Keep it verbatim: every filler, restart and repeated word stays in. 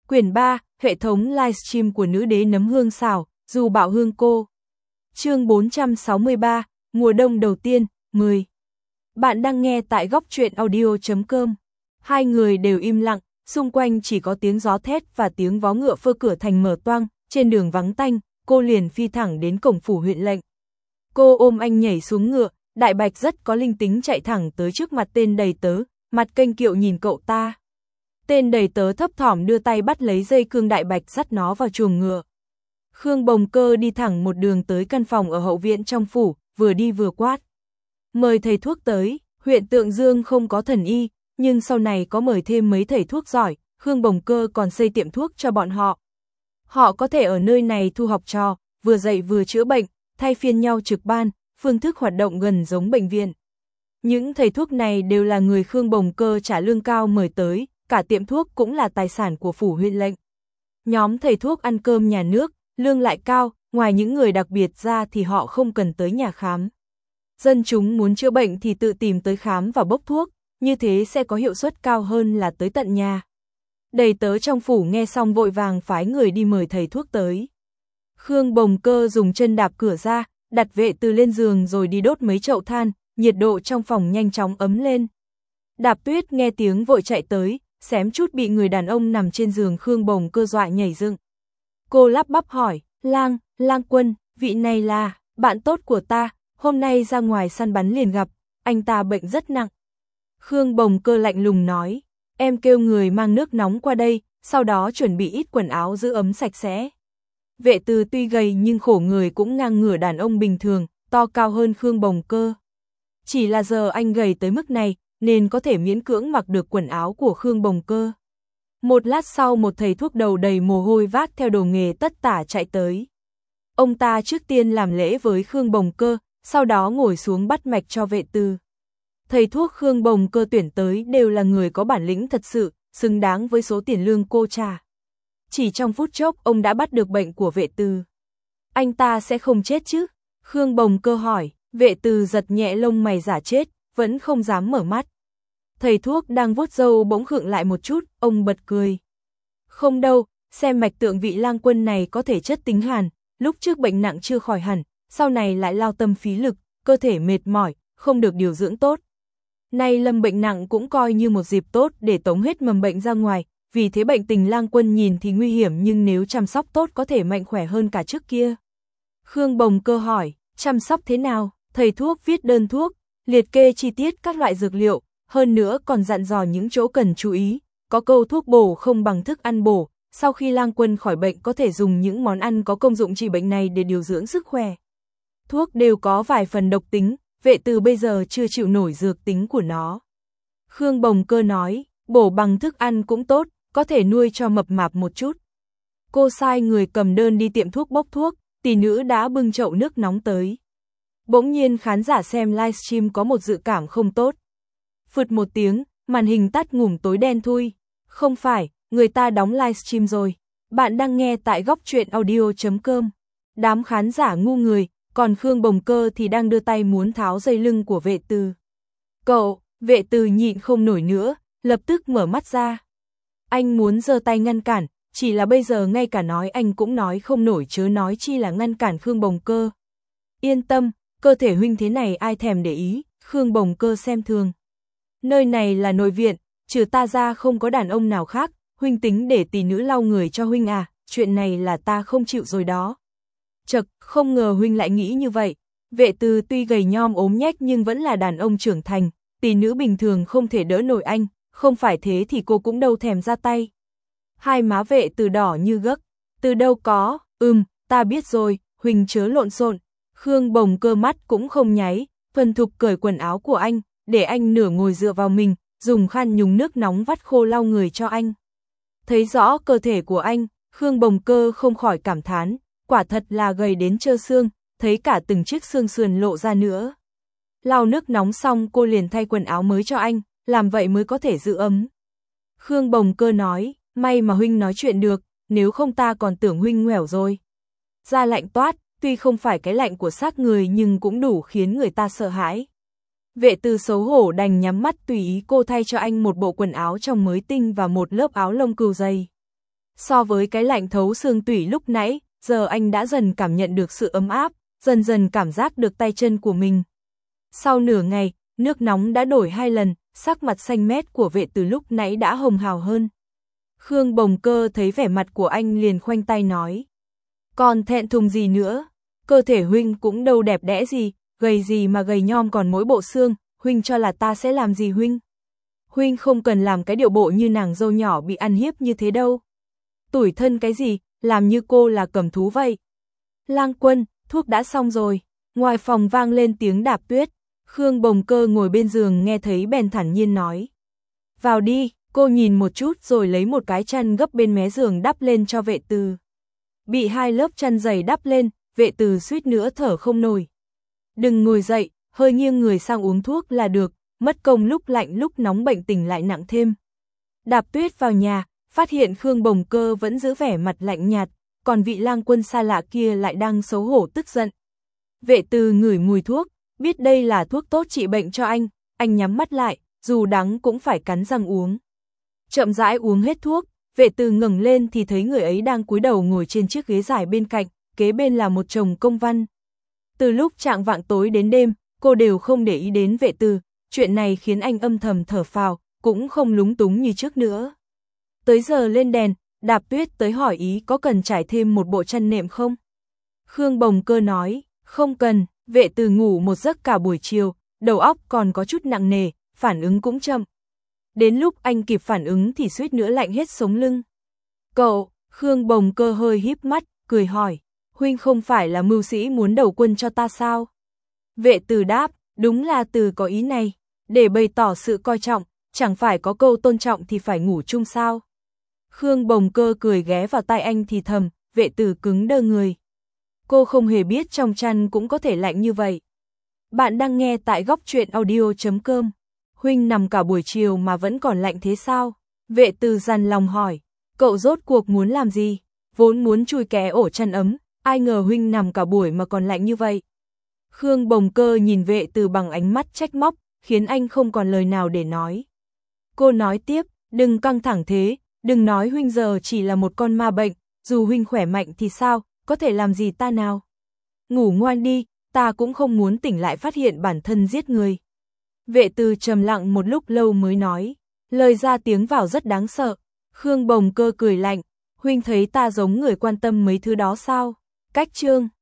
Quyển ba, hệ thống livestream của nữ đế nấm hương xào, dù bảo hương cô. Chương bốn trăm sáu mươi ba, mùa đông đầu tiên, mười. Bạn đang nghe tại góc truyện audio chấm com. Hai người đều im lặng, xung quanh chỉ có tiếng gió thét và tiếng vó ngựa phơ cửa thành mở toang, trên đường vắng tanh, cô liền phi thẳng đến cổng phủ huyện lệnh. Cô ôm anh nhảy xuống ngựa, Đại Bạch rất có linh tính chạy thẳng tới trước mặt tên đầy tớ, mặt kênh kiệu nhìn cậu ta. Tên đầy tớ thấp thỏm đưa tay bắt lấy dây cương Đại Bạch dắt nó vào chuồng ngựa. Khương Bồng Cơ đi thẳng một đường tới căn phòng ở hậu viện trong phủ, vừa đi vừa quát. Mời thầy thuốc tới, huyện Tượng Dương không có thần y, nhưng sau này có mời thêm mấy thầy thuốc giỏi, Khương Bồng Cơ còn xây tiệm thuốc cho bọn họ. Họ có thể ở nơi này thu học trò, vừa dạy vừa chữa bệnh, thay phiên nhau trực ban, phương thức hoạt động gần giống bệnh viện. Những thầy thuốc này đều là người Khương Bồng Cơ trả lương cao mời tới, cả tiệm thuốc cũng là tài sản của phủ huyện lệnh. Nhóm thầy thuốc ăn cơm nhà nước, lương lại cao, ngoài những người đặc biệt ra thì họ không cần tới nhà khám. Dân chúng muốn chữa bệnh thì tự tìm tới khám và bốc thuốc, như thế sẽ có hiệu suất cao hơn là tới tận nhà. Đầy tớ trong phủ nghe xong vội vàng phái người đi mời thầy thuốc tới. Khương Bồng Cơ dùng chân đạp cửa ra, đặt Vệ Từ lên giường rồi đi đốt mấy chậu than, nhiệt độ trong phòng nhanh chóng ấm lên. Đạp Tuyết nghe tiếng vội chạy tới, xém chút bị người đàn ông nằm trên giường Khương Bồng Cơ dọa nhảy dựng. Cô lắp bắp hỏi, Lang, Lang Quân, vị này là bạn tốt của ta, hôm nay ra ngoài săn bắn liền gặp, anh ta bệnh rất nặng. Khương Bồng Cơ lạnh lùng nói, em kêu người mang nước nóng qua đây, sau đó chuẩn bị ít quần áo giữ ấm sạch sẽ. Vệ Từ tuy gầy nhưng khổ người cũng ngang ngửa đàn ông bình thường, to cao hơn Khương Bồng Cơ. Chỉ là giờ anh gầy tới mức này, nên có thể miễn cưỡng mặc được quần áo của Khương Bồng Cơ. Một lát sau một thầy thuốc đầu đầy mồ hôi vác theo đồ nghề tất tả chạy tới. Ông ta trước tiên làm lễ với Khương Bồng Cơ, sau đó ngồi xuống bắt mạch cho Vệ Từ. Thầy thuốc Khương Bồng Cơ tuyển tới đều là người có bản lĩnh thật sự, xứng đáng với số tiền lương cô trả. Chỉ trong phút chốc ông đã bắt được bệnh của Vệ Từ. Anh ta sẽ không chết chứ? Khương Bồng Cơ hỏi. Vệ Từ giật nhẹ lông mày giả chết, vẫn không dám mở mắt. Thầy thuốc đang vuốt râu bỗng khựng lại một chút, ông bật cười. Không đâu, xem mạch tượng vị Lang Quân này có thể chất tính hàn, lúc trước bệnh nặng chưa khỏi hẳn, sau này lại lao tâm phí lực, cơ thể mệt mỏi, không được điều dưỡng tốt. Nay lâm bệnh nặng cũng coi như một dịp tốt để tống hết mầm bệnh ra ngoài, vì thế bệnh tình Lang Quân nhìn thì nguy hiểm nhưng nếu chăm sóc tốt có thể mạnh khỏe hơn cả trước kia. Khương Bồng Cơ hỏi, chăm sóc thế nào? Thầy thuốc viết đơn thuốc, liệt kê chi tiết các loại dược liệu, hơn nữa còn dặn dò những chỗ cần chú ý, có câu thuốc bổ không bằng thức ăn bổ, sau khi Lang Quân khỏi bệnh có thể dùng những món ăn có công dụng trị bệnh này để điều dưỡng sức khỏe. Thuốc đều có vài phần độc tính, Vệ Từ bây giờ chưa chịu nổi dược tính của nó. Khương Bồng Cơ nói, bổ bằng thức ăn cũng tốt, có thể nuôi cho mập mạp một chút. Cô sai người cầm đơn đi tiệm thuốc bốc thuốc, tỷ nữ đã bưng chậu nước nóng tới. Bỗng nhiên khán giả xem livestream có một dự cảm không tốt. Phụt một tiếng, màn hình tắt ngủm tối đen thui. Không phải, người ta đóng livestream rồi. Bạn đang nghe tại góc truyện audio chấm com. Đám khán giả ngu người, còn Khương Bồng Cơ thì đang đưa tay muốn tháo dây lưng của Vệ Từ. Cậu, Vệ Từ nhịn không nổi nữa, lập tức mở mắt ra. Anh muốn giơ tay ngăn cản, chỉ là bây giờ ngay cả nói anh cũng nói không nổi chớ nói chi là ngăn cản Khương Bồng Cơ. Yên tâm, cơ thể huynh thế này ai thèm để ý, Khương Bồng Cơ xem thường. Nơi này là nội viện, trừ ta ra không có đàn ông nào khác, huynh tính để tỷ nữ lau người cho huynh à, chuyện này là ta không chịu rồi đó. Chật, không ngờ huynh lại nghĩ như vậy. Vệ Từ tuy gầy nhom ốm nhách nhưng vẫn là đàn ông trưởng thành, tỷ nữ bình thường không thể đỡ nổi anh, không phải thế thì cô cũng đâu thèm ra tay. Hai má Vệ Từ đỏ như gấc, từ đâu có, ừm, ta biết rồi, huynh chớ lộn xộn. Khương Bồng Cơ mắt cũng không nháy, thuần thục cởi quần áo của anh, để anh nửa ngồi dựa vào mình, dùng khăn nhúng nước nóng vắt khô lau người cho anh. Thấy rõ cơ thể của anh, Khương Bồng Cơ không khỏi cảm thán, quả thật là gầy đến trơ xương, thấy cả từng chiếc xương sườn lộ ra nữa. Lau nước nóng xong cô liền thay quần áo mới cho anh, làm vậy mới có thể giữ ấm. Khương Bồng Cơ nói, may mà huynh nói chuyện được, nếu không ta còn tưởng huynh ngoẻo rồi. Da lạnh toát, tuy không phải cái lạnh của xác người nhưng cũng đủ khiến người ta sợ hãi. Vệ Từ xấu hổ đành nhắm mắt tùy ý cô thay cho anh một bộ quần áo trong mới tinh và một lớp áo lông cừu dày. So với cái lạnh thấu xương tủy lúc nãy, giờ anh đã dần cảm nhận được sự ấm áp, dần dần cảm giác được tay chân của mình. Sau nửa ngày, nước nóng đã đổi hai lần, sắc mặt xanh mét của Vệ Từ lúc nãy đã hồng hào hơn. Khương Bồng Cơ thấy vẻ mặt của anh liền khoanh tay nói. Còn thẹn thùng gì nữa, cơ thể huynh cũng đâu đẹp đẽ gì, gầy gì mà gầy nhom còn mỗi bộ xương, huynh cho là ta sẽ làm gì huynh? Huynh không cần làm cái điệu bộ như nàng dâu nhỏ bị ăn hiếp như thế đâu. Tủi thân cái gì, làm như cô là cầm thú vậy. Lang Quân, thuốc đã xong rồi. Ngoài phòng vang lên tiếng đạp tuyết. Khương Bồng Cơ ngồi bên giường nghe thấy bèn thản nhiên nói. Vào đi, cô nhìn một chút rồi lấy một cái chăn gấp bên mé giường đắp lên cho Vệ Từ. Bị hai lớp chăn dày đắp lên, Vệ Từ suýt nữa thở không nổi. Đừng ngồi dậy, hơi nghiêng người sang uống thuốc là được, mất công lúc lạnh lúc nóng bệnh tình lại nặng thêm. Đạp tuyết vào nhà, phát hiện Khương Bồng Cơ vẫn giữ vẻ mặt lạnh nhạt, còn vị lang quân xa lạ kia lại đang xấu hổ tức giận. Vệ Từ ngửi mùi thuốc, biết đây là thuốc tốt trị bệnh cho anh, anh nhắm mắt lại, dù đắng cũng phải cắn răng uống. Chậm rãi uống hết thuốc, Vệ Từ ngẩng lên thì thấy người ấy đang cúi đầu ngồi trên chiếc ghế dài bên cạnh, kế bên là một chồng công văn. Từ lúc chạng vạng tối đến đêm, cô đều không để ý đến Vệ Từ, chuyện này khiến anh âm thầm thở phào, cũng không lúng túng như trước nữa. Tới giờ lên đèn, Đạp Tuyết tới hỏi ý có cần trải thêm một bộ chăn nệm không? Khương Bồng Cơ nói, không cần. Vệ Từ ngủ một giấc cả buổi chiều, đầu óc còn có chút nặng nề, phản ứng cũng chậm. Đến lúc anh kịp phản ứng thì suýt nữa lạnh hết sống lưng. Cậu, Khương Bồng Cơ hơi híp mắt, cười hỏi, huynh không phải là mưu sĩ muốn đầu quân cho ta sao? Vệ Từ đáp, đúng là Từ có ý này, để bày tỏ sự coi trọng, chẳng phải có câu tôn trọng thì phải ngủ chung sao? Khương Bồng Cơ cười ghé vào tai anh thì thầm, Vệ Từ cứng đơ người. Cô không hề biết trong chăn cũng có thể lạnh như vậy. Bạn đang nghe tại góc truyện audio chấm com. Huynh nằm cả buổi chiều mà vẫn còn lạnh thế sao? Vệ Từ dằn lòng hỏi, cậu rốt cuộc muốn làm gì? Vốn muốn chui ké ổ chăn ấm, ai ngờ huynh nằm cả buổi mà còn lạnh như vậy. Khương Bồng Cơ nhìn Vệ Từ bằng ánh mắt trách móc, khiến anh không còn lời nào để nói. Cô nói tiếp, đừng căng thẳng thế, đừng nói huynh giờ chỉ là một con ma bệnh, dù huynh khỏe mạnh thì sao, có thể làm gì ta nào? Ngủ ngoan đi, ta cũng không muốn tỉnh lại phát hiện bản thân giết người. Vệ Từ trầm lặng một lúc lâu mới nói, lời ra tiếng vào rất đáng sợ. Khương Bồng Cơ cười lạnh, huynh thấy ta giống người quan tâm mấy thứ đó sao? Cách chương